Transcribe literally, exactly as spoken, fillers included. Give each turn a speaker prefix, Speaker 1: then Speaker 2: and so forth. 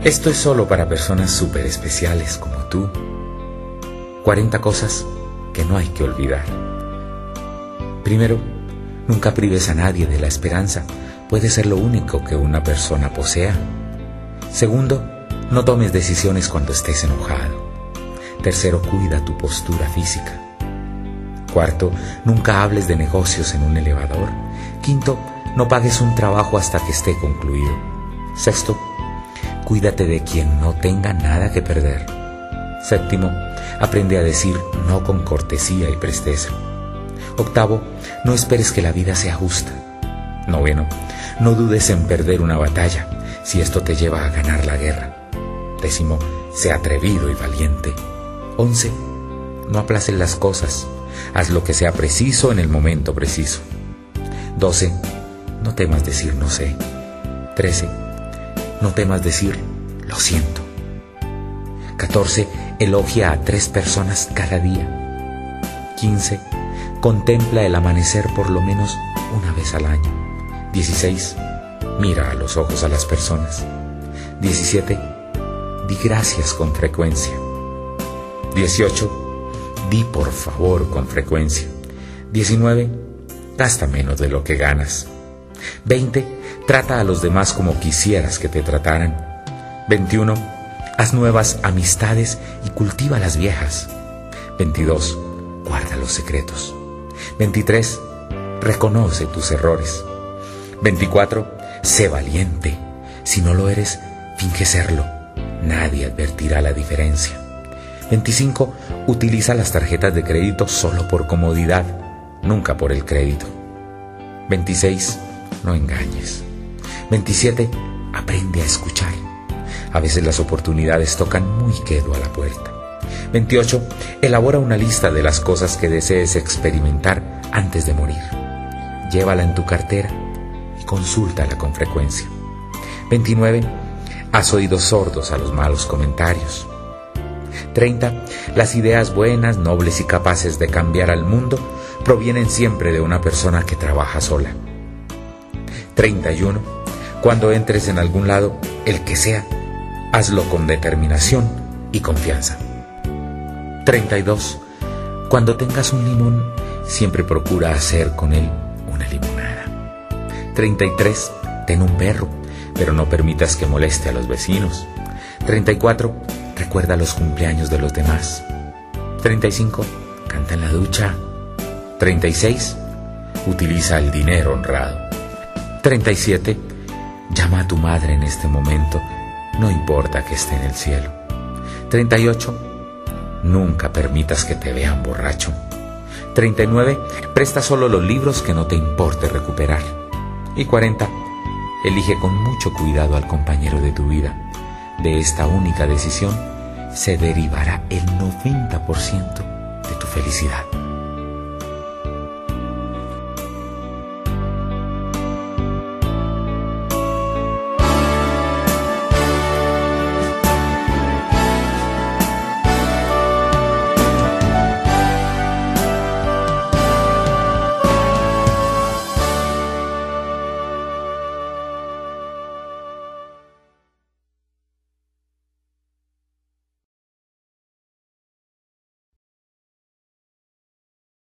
Speaker 1: Esto es solo para personas súper especiales como tú. cuarenta cosas que no hay que olvidar. Primero, nunca prives a nadie de la esperanza. Puede ser lo único que una persona posea. Segundo, no tomes decisiones cuando estés enojado. Tercero, cuida tu postura física. Cuarto, nunca hables de negocios en un elevador. Quinto, no pagues un trabajo hasta que esté concluido. Sexto, cuídate de quien no tenga nada que perder. Séptimo, aprende a decir no con cortesía y presteza. Octavo, no esperes que la vida sea justa. Noveno, no dudes en perder una batalla si esto te lleva a ganar la guerra. Décimo, sé atrevido y valiente. Once, no aplaces las cosas. Haz lo que sea preciso en el momento preciso. Doce, no temas decir no sé. Trece, no temas decir lo siento. Catorce, elogia a tres personas cada día. Quince, contempla el amanecer por lo menos una vez al año. Dieciséis, mira a los ojos a las personas. Diecisiete, di gracias con frecuencia. Dieciocho, di por favor con frecuencia. Diecinueve, gasta menos de lo que ganas. Veinte, trata a los demás como quisieras que te trataran. Veintiuno, haz nuevas amistades y cultiva las viejas. Veintidós, guarda los secretos. Veintitrés, reconoce tus errores. Veinticuatro, sé valiente. Si no lo eres, finge serlo. Nadie advertirá la diferencia. Veinticinco, utiliza las tarjetas de crédito solo por comodidad, nunca por el crédito. Veintiséis, no engañes. Veintisiete, aprende a escuchar. A veces las oportunidades tocan muy quedo a la puerta. Veintiocho, elabora una lista de las cosas que desees experimentar antes de morir. Llévala en tu cartera y consúltala con frecuencia. Veintinueve, haz oídos sordos a los malos comentarios. Treinta, las ideas buenas, nobles y capaces de cambiar al mundo provienen siempre de una persona que trabaja sola. Treinta y uno, cuando entres en algún lado, el que sea, hazlo con determinación y confianza. Treinta y dos, cuando tengas un limón, siempre procura hacer con él una limonada. Treinta y tres, ten un perro, pero no permitas que moleste a los vecinos. Treinta y cuatro, recuerda los cumpleaños de los demás. Treinta y cinco, canta en la ducha. Treinta y seis, utiliza el dinero honrado. Treinta y siete, llama a tu madre en este momento, no importa que esté en el cielo. Treinta y ocho, nunca permitas que te vean borracho. Treinta y nueve, presta solo los libros que no te importe recuperar. Y cuarenta, elige con mucho cuidado al compañero de tu vida. De esta única decisión se derivará el noventa por ciento de tu felicidad.